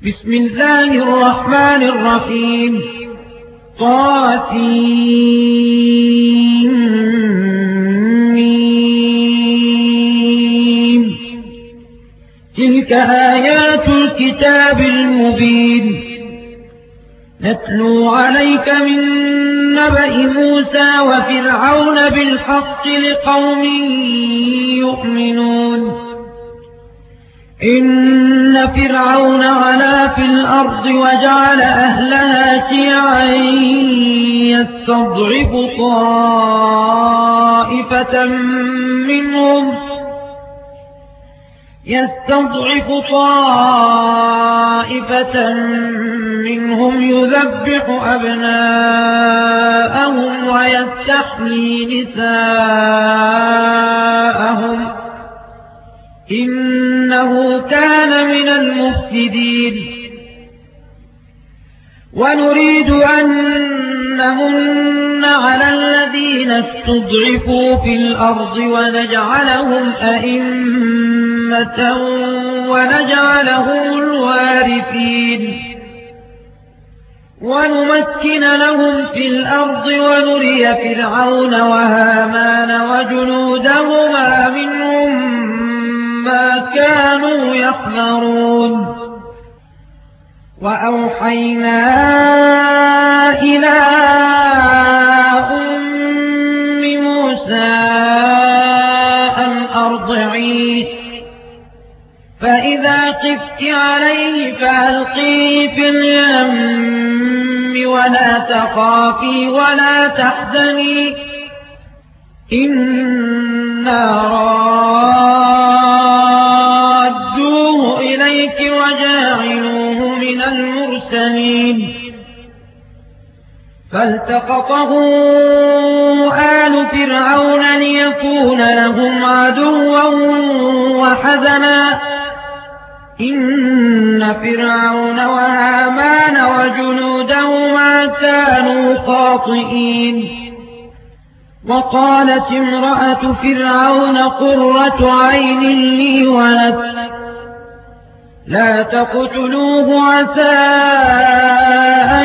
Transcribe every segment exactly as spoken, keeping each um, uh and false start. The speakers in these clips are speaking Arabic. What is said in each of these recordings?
بسم الله الرحمن الرحيم. طاسين. تلك آيات الكتاب المبين. نتلو عليك من نبأ موسى وفرعون بالحق لقوم يؤمنون. إن فرعون علا في الأرض وجعل أهلها شيعا يستضعف طائفة منهم يستضعف طائفة منهم يذبح أبناءهم ويستحيي نساءهم إنه كان من المفسدين. ونريد أن نمن على الذين استضعفوا في الأرض ونجعلهم أئمة ونجعلهم الوارثين ونمكن لهم في الأرض ونري فرعون وهامان وجنودهما منهم ما كانوا يحذرون. وأوحينا إلى أم موسى أن أرضعيه فإذا خفت عليه فألقيه في اليم ولا تخافي ولا تحزني إنا رادوه إليك وجاعلوه من المرسلين. فالتقطه آل فرعون ليكون لهم عدوا وحزنا إن فرعون وهامان وجنودهما كانوا خاطئين. وقالت امرأة فرعون قرة عين لي ولك لا تقتلوه عسى أن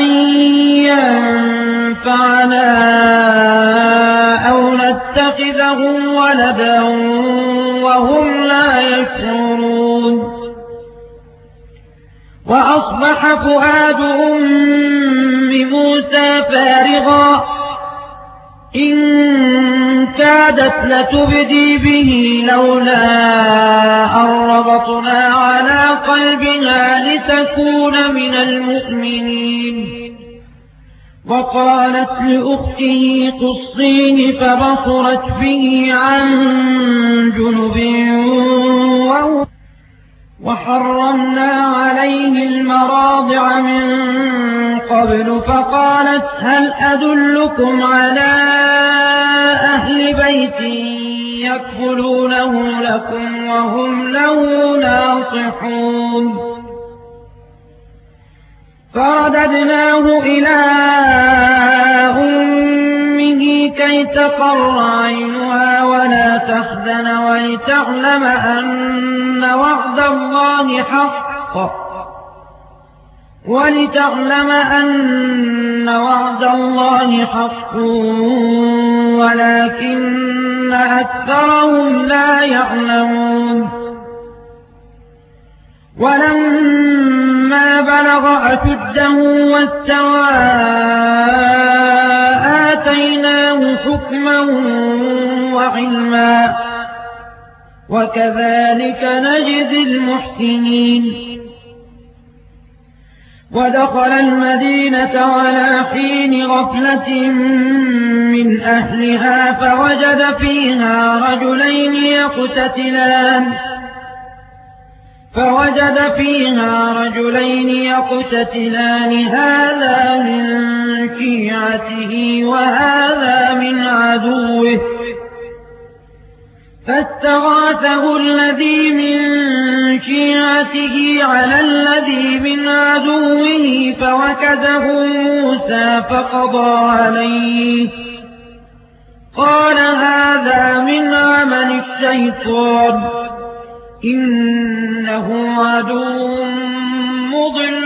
ينفعنا أو نتخذه ولدا وهم لا يشعرون. وأصبح فؤاد أم موسى فارغا إن كادت لتبدي به لولا أن ربطنا على قلبها لتكون من المؤمنين. وقالت لأخته قصيه فبصرت به عن جنب وحرمنا عليه المراضع من قبل فقالت هل أدلكم على أهل بيت يكفلونه لكم وهم له ناصحون. فرددناه إلى أمه كي تقر عينها ولا تحزن ولتعلم أن وعد الله حق ولتعلم أن وعد الله حق ولكن أكثرهم لا يعلمون. ولما بلغ أشده واستوى آتيناه حكما وعلما وكذلك نجزي المحسنين. ودخل المدينة على حين غفلة من أهلها فوجد فيها رجلين يقتتلان فوجد فيها رجلين يقتتلان هذا من شيعته وهذا من عدوه فاستغاثه الذي من شيعته على الذي من عدوه فوكزه موسى فقضى عليه قال هذا من عمل الشيطان إنه عدو مضل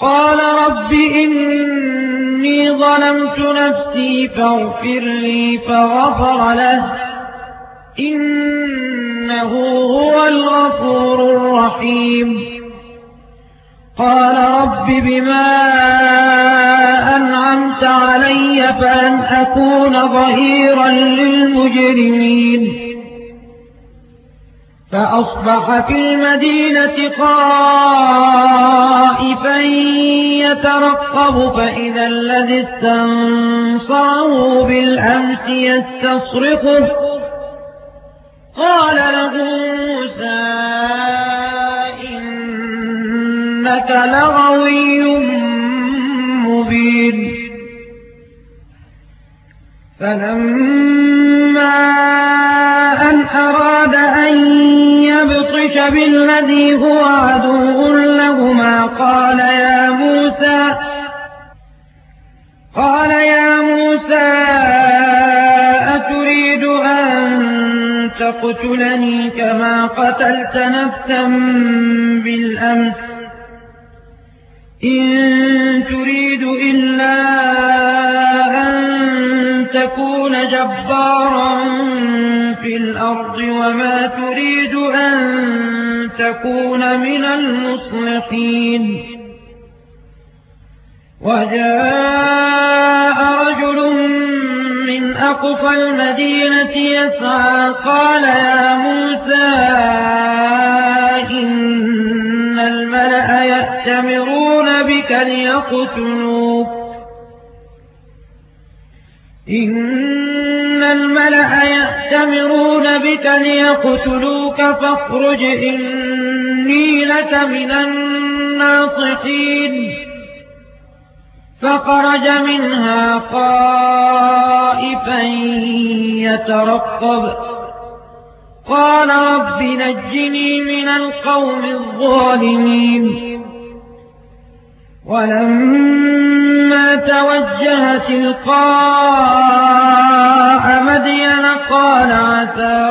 قال رب إني ظلمت نفسي فاغفر لي فغفر له إنه هو الغفور الرحيم قال رب بما أنعمت علي فلن أكون ظهيرا للمجرمين فأصبح في المدينة خائفا يترقب فإذا الذي استنصره بالأمس يستصرخه قال له موسى إنك لغوي مبين فلما أن أراد أن يبطش بالذي هو عدو لهما قال يا موسى قال يا موسى أتريد أن تقتلني كما قتلت نفسا بالأمس إن تريد إلا أن تكون جبارا في الأرض وما تريد أن تكون من المصلحين وجاء رجل من أقصى المدينة يسعى قال يا موسى إن الملأ يأتمرون بك ليقتلوك إن الملأ يأتمرون بك ليقتلوك فاخرج إني لك من الناصحين فخرج منها خائفا يترقب قال رب نجني من القوم الظالمين ولما توجه تلقاء مدين قال عسى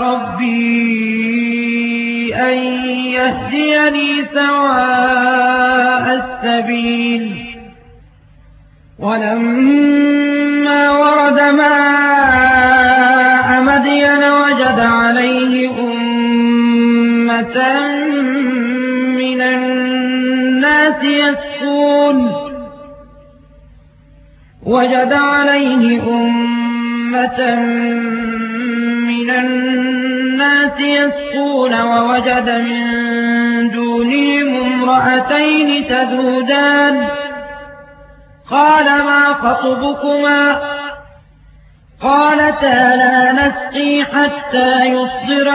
ربي أن يهديني سواء السبيل ولما ورد ماء مدين وجد عليه أمة من الناس يسقون وجد عليه أمة من الناس يسقون ووجد من دونهم امرأتين تذودان قال ما خطبكما قالتا لا نسقي حتى يصدر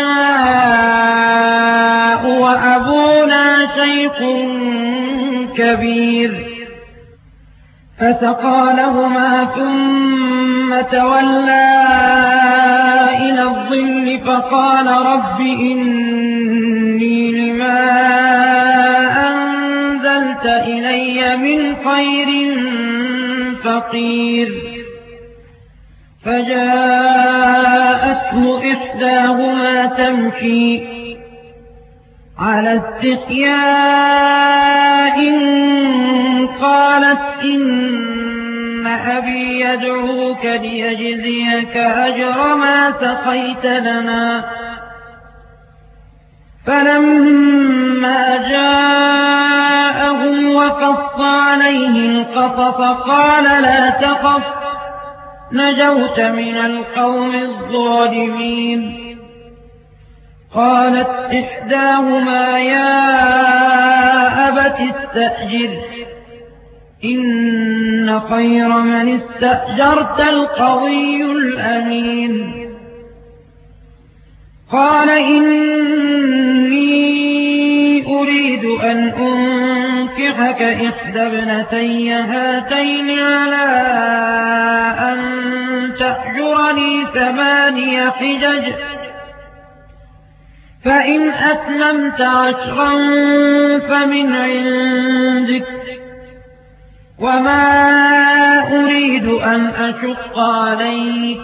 الرعاء وأبونا شيخ كبير فسقى لهما ثم تولى إلى الظل فقال رب إني لما أنزلت إلي من خير فقير فجاءته إحداهما تمشي على استحياء قالت إن أبي يدعوك ليجزيك أجر ما سقيت لنا فلما جاءهم وقص عليه القصص قال لا تخف نجوت من القوم الظالمين قالت إحداهما يا أبت استأجره إن خير من استأجرت القوي الأمين قال إني أريد أن أنكحك إحدى ابنتي هاتين على أن تأجرني ثماني حجج فإن أتممت عشرا فمن عندك وما أريد أن أشق عليك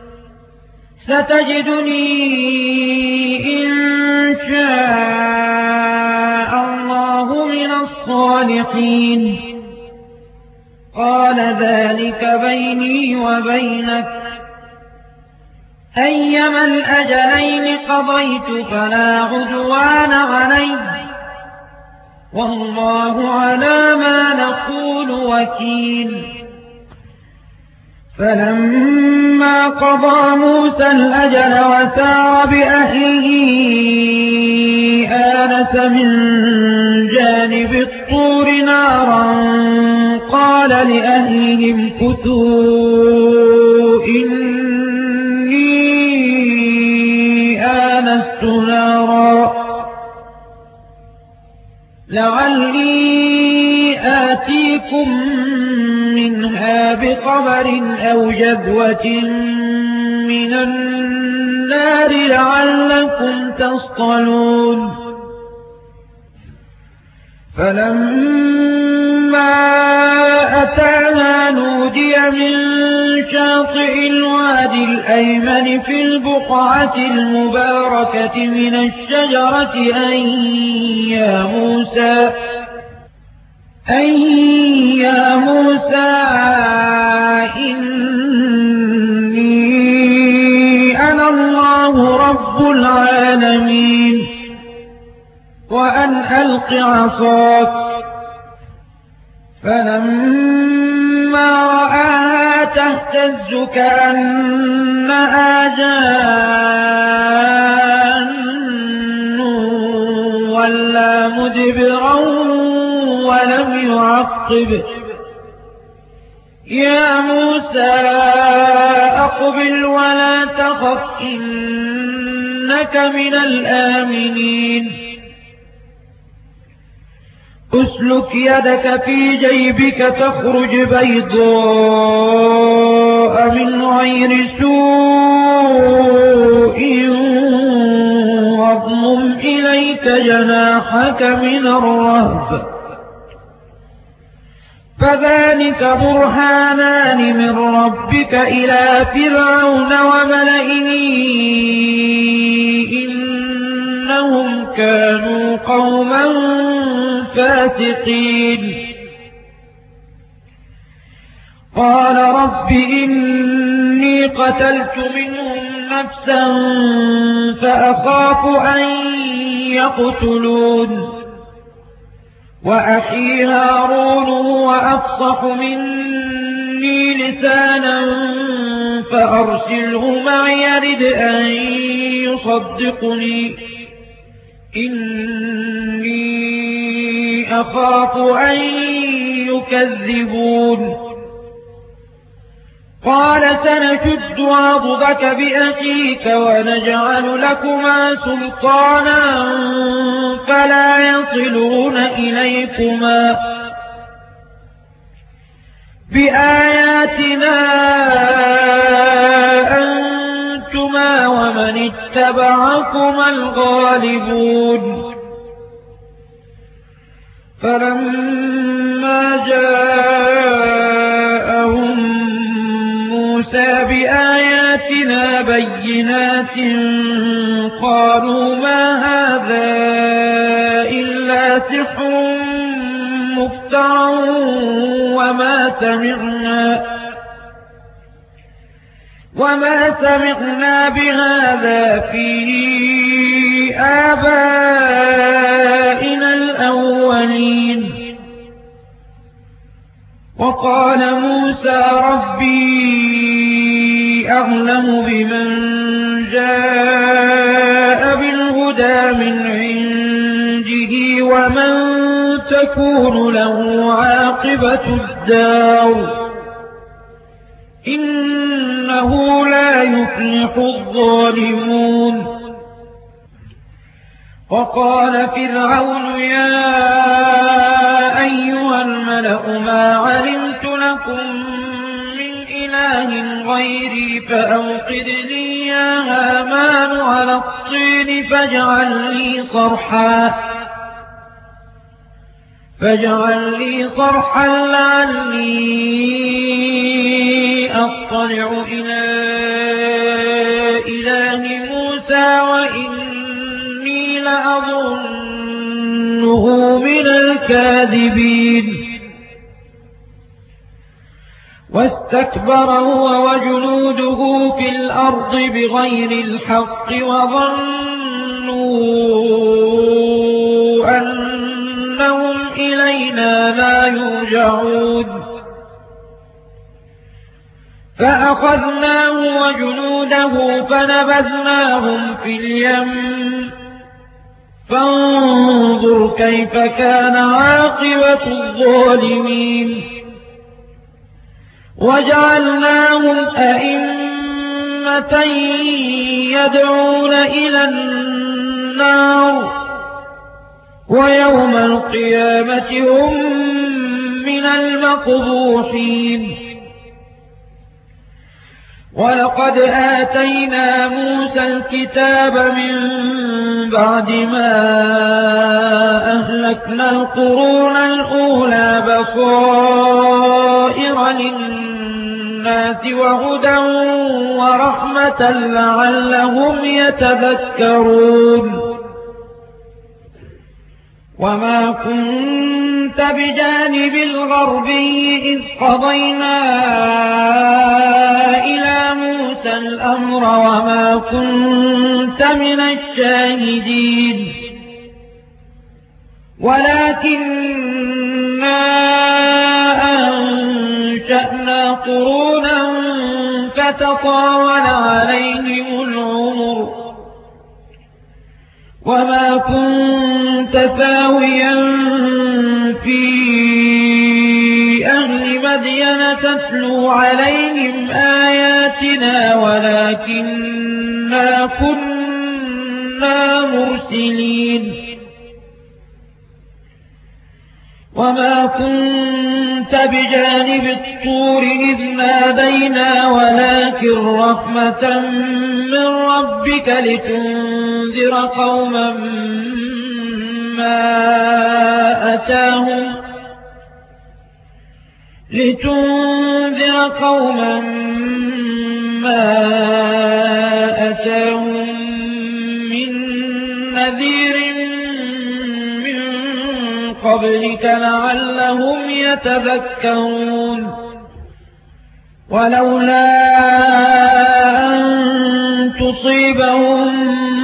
ستجدني إن شاء الله من الصالحين بيني وبينك أيما الأجلين قضيت فلا عدوان علي والله على ما نقول وكيل. فلما قضى موسى الأجل وسار بأهله آنس من جانب الطور نارا قال لأهلهم كثوا إني آنست نارا لعلي آتيكم منها بخبر أو جذوة من النار لعلكم تصطلون. فلما أتاها نودي من شاطئ الوادي الأيمن في البقعة المباركة من الشجرة أن يا موسى أي يا موسى إني أنا الله رب العالمين وأن ألق عصاك. فلما رآها تهتز كأنها جان ولا مدبرا ولم يعقب يا موسى أقبل ولا تخف إنك من الآمنين. أسلك يدك في جيبك تخرج بيضاء من غير سوء واضمم إليك جناحك من الرهب فذلك برهانان من ربك إلى فرعون وملئه إنهم كانوا قوما فاسقين. قال رب إني قتلت منهم نفسا فأخاف أن يقتلون وأخي هارون هو أفصح مني لسانا فأرسله معي يرد أن يصدقني إني أخاف أن يكذبون. قال سنشد عضدك بأخيك ونجعل لكما سلطانا فلا يصلون إليكما بآياتنا أنتما ومن اتبعكما الغالبون. فلما جاءهم موسى بآياتنا بينات قالوا ما هذا إلا سحر مفترى وما سمعنا وما سمعنا بهذا في آبائنا الأولين. وقال موسى ربي أعلم بمن جاء بالهدى من عنده ومن تكون له عاقبة الدار إنه لا يفلح الظالمون. وقال فرعون يا أيها الملأ ما علمت لكم من إله غيري فأوقد لي يا هامان على الطين فاجعل لي صرحا فاجعل لي صرحا لعلي أطلع إلى إله موسى وإني لأظنه من الكاذبين. واستكبر هو وجنوده في الأرض بغير الحق وظنوا أنهم إلينا لا يرجعون فأخذناه وجنوده فنبذناهم في اليم فانظر كيف كان عاقبة الظالمين وجعلناهم أئمة يدعون إلى النار ويوم القيامة هم من المقبوحين ولقد آتينا موسى الكتاب من بعد ما أهلكنا القرون الأولى بصائر للناس وهدى ورحمة لعلهم يتذكرون وما كنت بجانب الغربي إذ قضينا إلى موسى الأمر وما كنت من الشاهدين ولكننا أنشأنا قرونا فتطاول عليهم العمر وما كنت ثاويا في أهل مدين تتلو عليهم آياتنا ولكننا كنا مرسلين وما كنت بجانب الطور إذ نادينا ولكن رحمة من ربك لتنذر قوما ما أتاهم لتنذر قوما ما أتاهم من نذير من قبلك لعلهم يتذكرون ولولا أن تصيبهم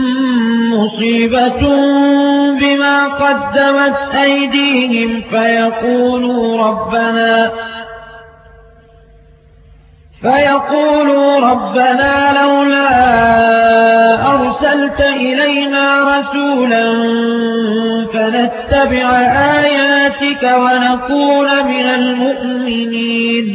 مصيبة بما قدمت أيديهم فيقولوا ربنا فيقولوا ربنا لولا أرسلت إلينا رسولا فنتبع آياتك ونكون من المؤمنين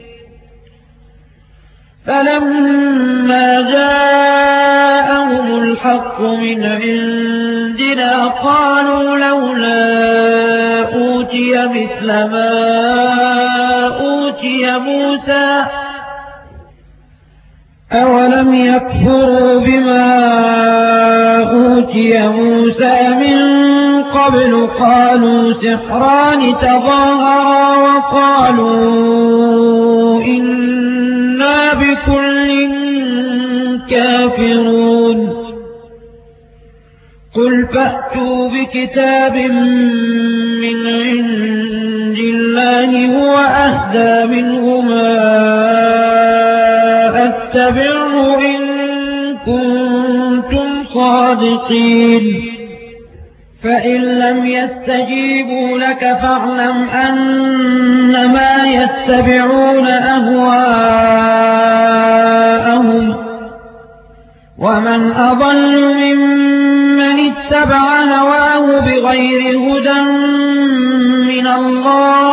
فلما جاءهم الحق من عندنا قالوا لولا أوتي مثل ما أوتي موسى أولم يكفروا بما أوتي موسى من قبل قالوا سحران تظاهرا وقالوا إنا بكل كافرون قل فأتوا بكتاب من عند الله هو أهدى منهما اتبعه إن كنتم صادقين فإن لم يستجيبوا لك فاعلم أنما يتبعون أهواءهم ومن أضل ممن اتبع هواه بغير هدى من الله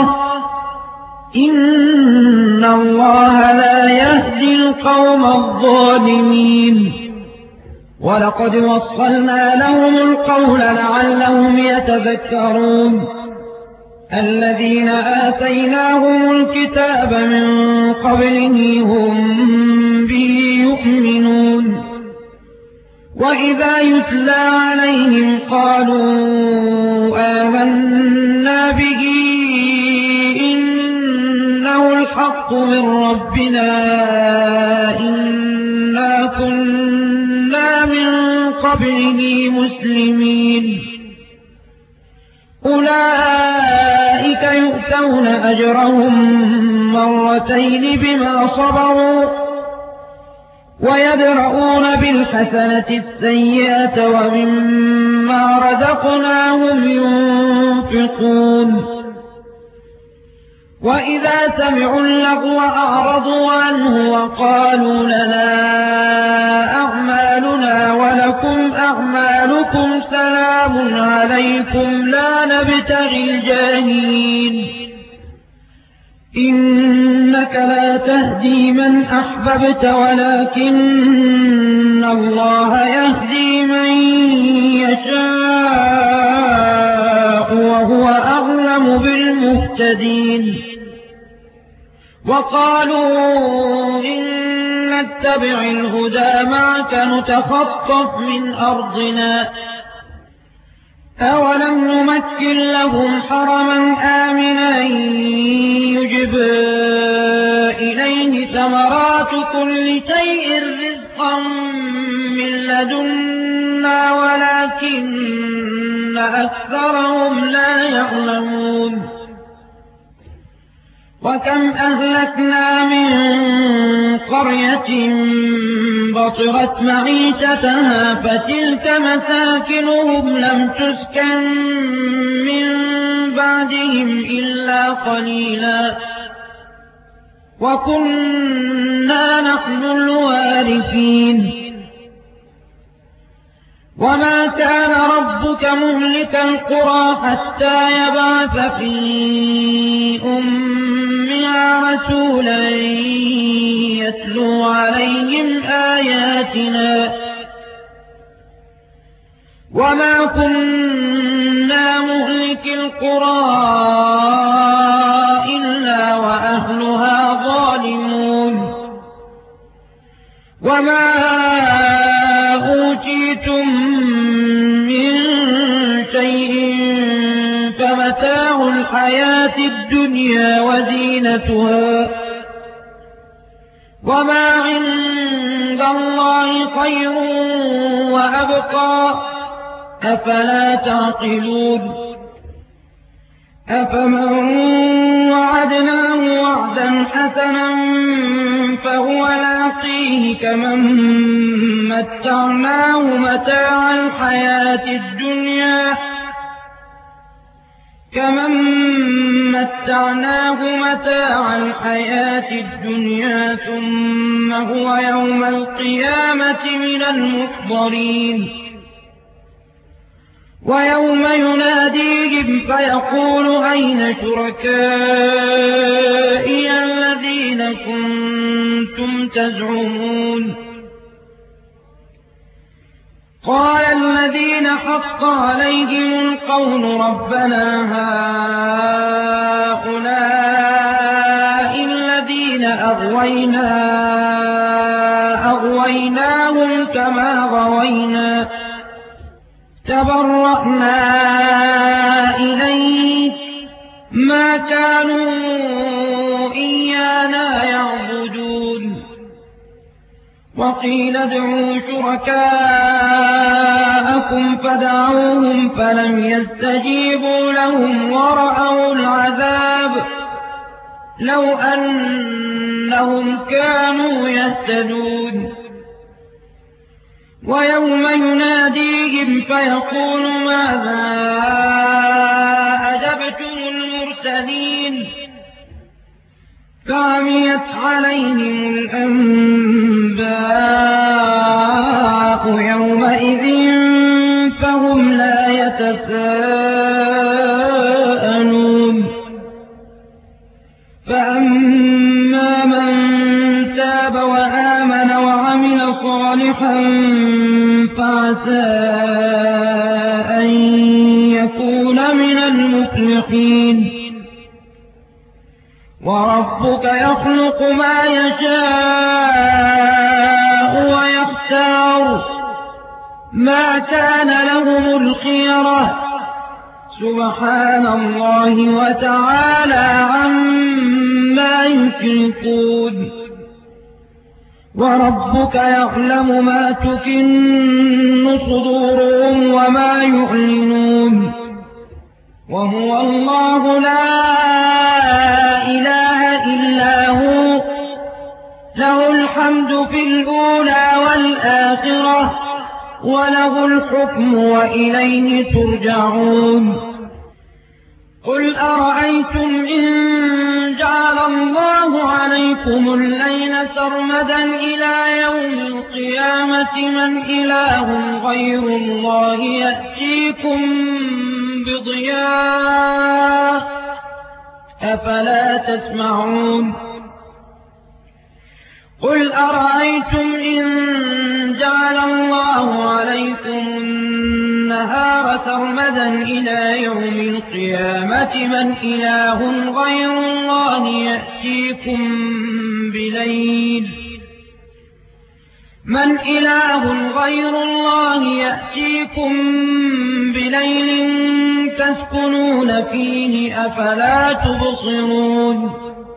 إن الله لا يهدي القوم الظالمين ولقد وصلنا لهم القول لعلهم يتذكرون الذين آتيناهم الكتاب من قبله هم به يؤمنون وإذا يتلى عليهم قالوا آمنا به إنه الحق من ربنا إنا كنا من قبله مسلمين أولئك يؤتون أجرهم مرتين مرتين بما صبروا ويدرؤون بالحسنة السيئة ومما رزقناهم ينفقون وإذا سمعوا اللغو أعرضوا عنه وقالوا لنا أعمالنا ولكم أعمالكم سلام عليكم لا نبتغي الجاهلين إنك لا تهدي من أحببت ولكن الله يهدي من يشاء وهو أعلم بالمهتدين وقالوا إن نتبع الهدى معك نتخطف من أرضنا أولم نمكن لهم حرما آمنا يجبى إليه ثمرات كل شيء رزقا من لدنا ولكن أكثرهم لا يعلمون وكم أهلكنا من قرية بطرت معيشتها فتلك مساكنهم لم تسكن من بعدهم إلا قليلا وكنا نحن الوارثين وما كان ربك مهلك القرى حتى يبعث في أمها رسولا يتلو عليهم آياتنا وما كنا مهلك القرى إلا وأهلها ظالمون وما أوتيتم من شيء فمتاع الحياة الدنيا وزينتها وما عند الله خير وأبقى أفلا تعقلون أفمن وعدناه وعدا حسنا فهو لاقيه كمن متعناه متاع الحياة الدنيا كمن متعناه متاع الحياة الدنيا ثم هو يوم القيامة من المحضرين ويوم يناديهم فيقول أين شركائي الذين كنتم تزعمون قال الذين حق عليهم القول ربنا هؤلاء الذين أغوينا أغويناهم كما غوينا تبرأنا إليك ما كانوا إيانا يعبدون وقيل ادعوا شركاءكم فدعوهم فلم يستجيبوا لهم ورأوا العذاب لو أنهم كانوا يهتدون ويوم يناديهم فيقول ماذا أجبتم المرسلين فعميت عليهم الأنباء يومئذ فهم لا يتساءلون فأما من تاب وآمن وعمل صالحا فعسى أن يكون من المفلحين وربك يخلق ما يشاء ويختار ما كان لهم الخيرة سبحان الله وتعالى عما يشركون وربك يعلم ما تكن صدورهم وما يعلنون وهو الله لا إله إلا هو الأولى والآخرة وله الحكم وإليه ترجعون قل أرأيتم إن جعل الله عليكم الليل سرمدا إلى يوم القيامة من إله غير الله يأتيكم بضياء أفلا تسمعون قل أرأيتم إن جعل الله عليكم النهار سرمدا إلى يوم القيامة من إله غير الله يأتيكم بليل من إله غير الله يأتيكم بليل تسكنون فيه أفلا تبصرون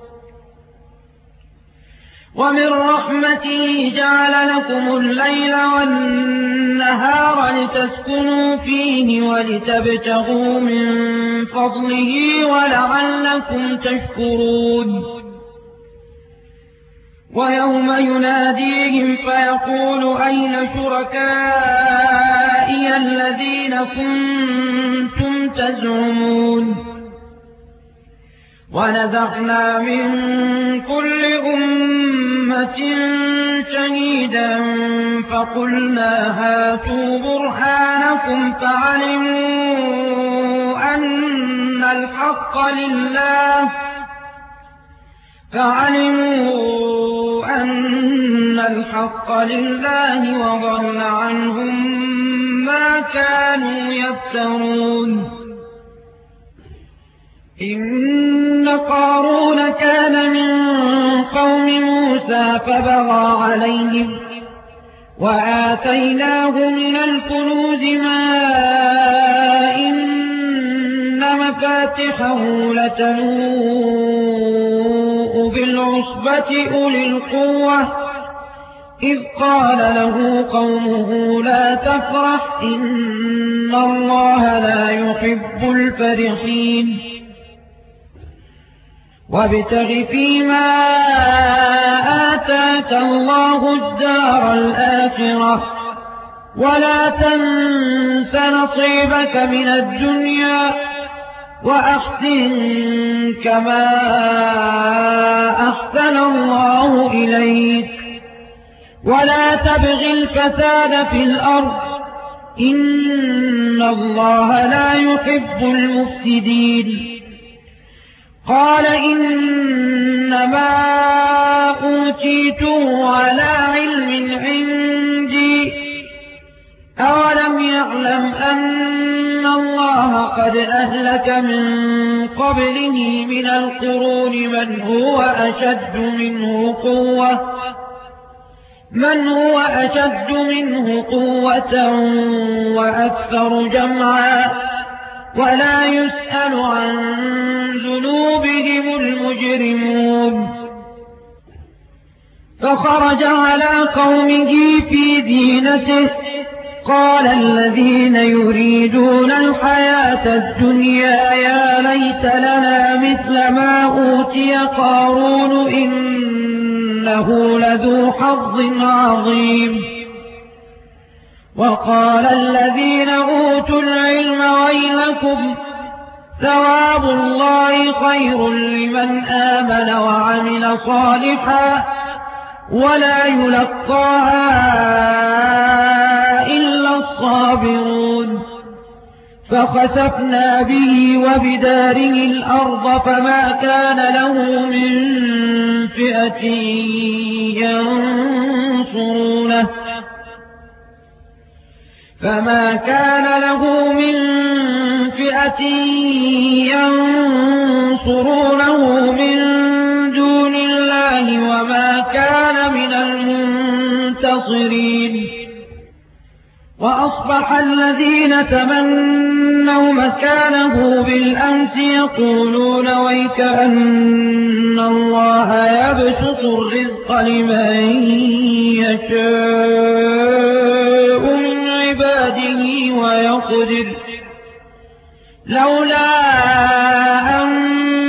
ومن رحمته جعل لكم الليل والنهار لتسكنوا فيه ولتبتغوا من فضله ولعلكم تشكرون ويوم يناديهم فيقول أين شركائي الذين كنتم تزعمون ونزعنا من كل أمة شهيدا فقلنا هاتوا برهانكم فعلموا أن الحق لله فعلموا أن الحق لله وضل عنهم ما كانوا يفترون إن قارون كان من قوم موسى فبغى عليهم وآتيناه من الكنوز ما إن مفاتحه لتنوء بالعصبة أولي القوة إذ قال له قومه لا تفرح إن الله لا يحب الفرحين وابتغ فيما آتاك الله الدار الآخرة ولا تنس نصيبك من الدنيا وأحسن كما أحسن الله إليك ولا تبغ الفساد في الأرض إن الله لا يحب المفسدين قال إنما أوتيته على علم عندي أولم يعلم أن الله قد أهلك من قبله من القرون من هو أشد منه قوة من هو أشد منه قوة وأكثر جمعا ولا يسأل عن ذنوبهم المجرمون فخرج على قومه في زينته قال الذين يريدون الحياة الدنيا يا ليت لنا مثل ما أوتي قارون إنه لذو حظ عظيم وقال الذين أوتوا العلم ويلكم ثواب الله خير لمن آمن وعمل صالحا ولا يلقاها إلا الصابرون فخسفنا به وبداره الأرض فما كان له من فئة ينصرونه فما كان له من فئة ينصرونه من دون الله وما كان من المنتصرين وأصبح الذين تمنوا مكانه بالأمس يقولون ويك أن الله يبسط الرزق لمن يشاء من عباده ويقدر لولا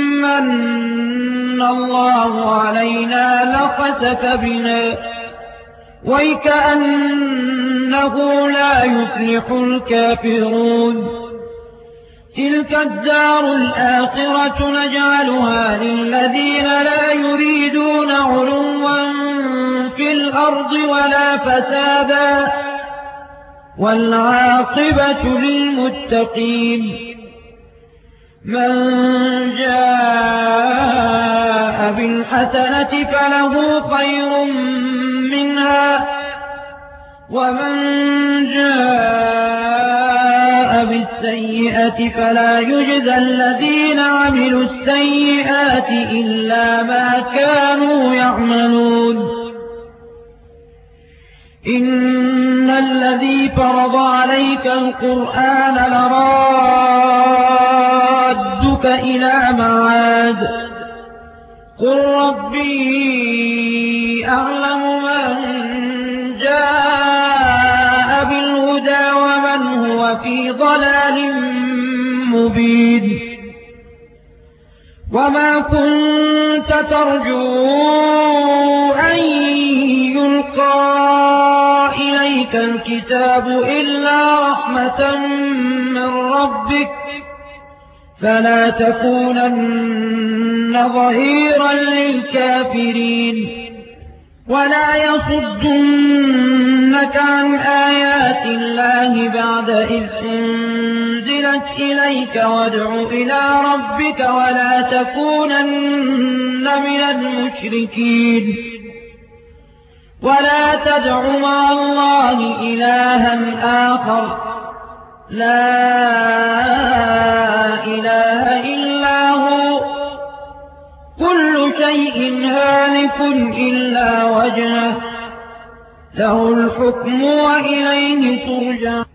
أمن الله علينا لخسف بنا وَيْكَأَنَّهُ لَا يُفْلِحُ الْكَافِرُونَ تِلْكَ الدَّارُ الْآخِرَةُ نَجْعَلُهَا لِلَّذِينَ لَا يُرِيدُونَ عُلُوًّا فِي الْأَرْضِ وَلَا فَسَادًا وَالْعَاقِبَةُ لِلْمُتَّقِينَ مَنْ جَاءَ بِالْحَسَنَةِ فَلَهُ خَيْرٌ مِنْهَا وَمَنْ جَاءَ بِالسَّيِّئَةِ فَلَا يُجْزَى الَّذِينَ عَمِلُوا السَّيِّئَاتِ إِلَّا مَا كَانُوا يَعْمَلُونَ إِنَّ الَّذِي فَرَضَ عَلَيْكَ الْقُرْآنَ لَرَادُّكَ إِلَىٰ مَعَادٍ قُل رَّبِّي أَعْلَمُ مَن جَاءَ بِالْهُدَىٰ وَمَنْ هُوَ فِي ضَلَالٍ مُّبِينٍ وَمَا كُنتَ تَرْجُو أَن يُلْقَىٰ إِلَيْكَ الْكِتَابُ إِلَّا رَحْمَةً مِّن رَّبِّكَ فَلَا تَكُونَنَّ ظَهِيرًا لِّلْكَافِرِينَ وَلَا يَصُدُّنَّكَ عَنْ آيَاتِ اللَّهِ بَعْدَ إِذْ أُنزِلَتْ إِلَيْكَ وَادْعُ إِلَىٰ رَبِّكَ وَلَا تَكُونَنَّ مِنَ الْمُشْرِكِينَ وَلَا تَدْعُ مَعَ اللَّهِ إِلَٰهًا آخَرَ لَا إِلَٰهَ إِلَّا هُوَ كُلُّ شَيْءٍ هَالِكٌ إِلَّا وَجْهَهُ لَهُ الْحُكْمُ وَإِلَيْهِ تُرْجَعُونَ